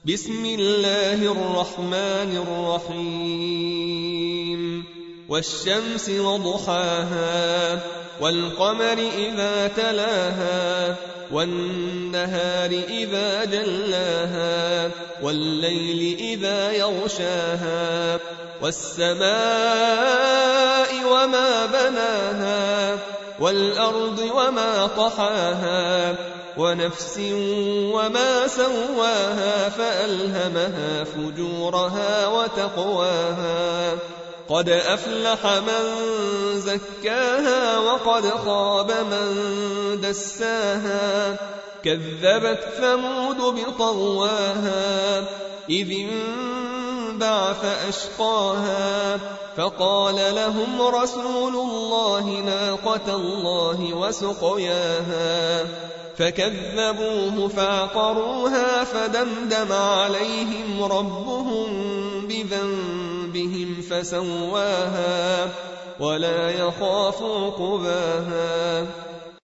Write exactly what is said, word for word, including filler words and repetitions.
بسم الله الرحمن الرحيم والشمس وضحاها والقمر إذا تلاها والنهار إذا جلاها والليل إذا يغشاها والسماء وما بناها والأرض وما طحاها ونفس وما سواها فألهمها فجورها وتقواها قد أفلح من زكاها وقد خاب من دساها كذبت ثمود بطغواها إذ انبعث أشقاها فقال لهم رسول الله ناقة الله وسقياها فكذبوه فعقروها فدمدم عليهم ربهم بذنبهم فسواها ولا يخاف عقباها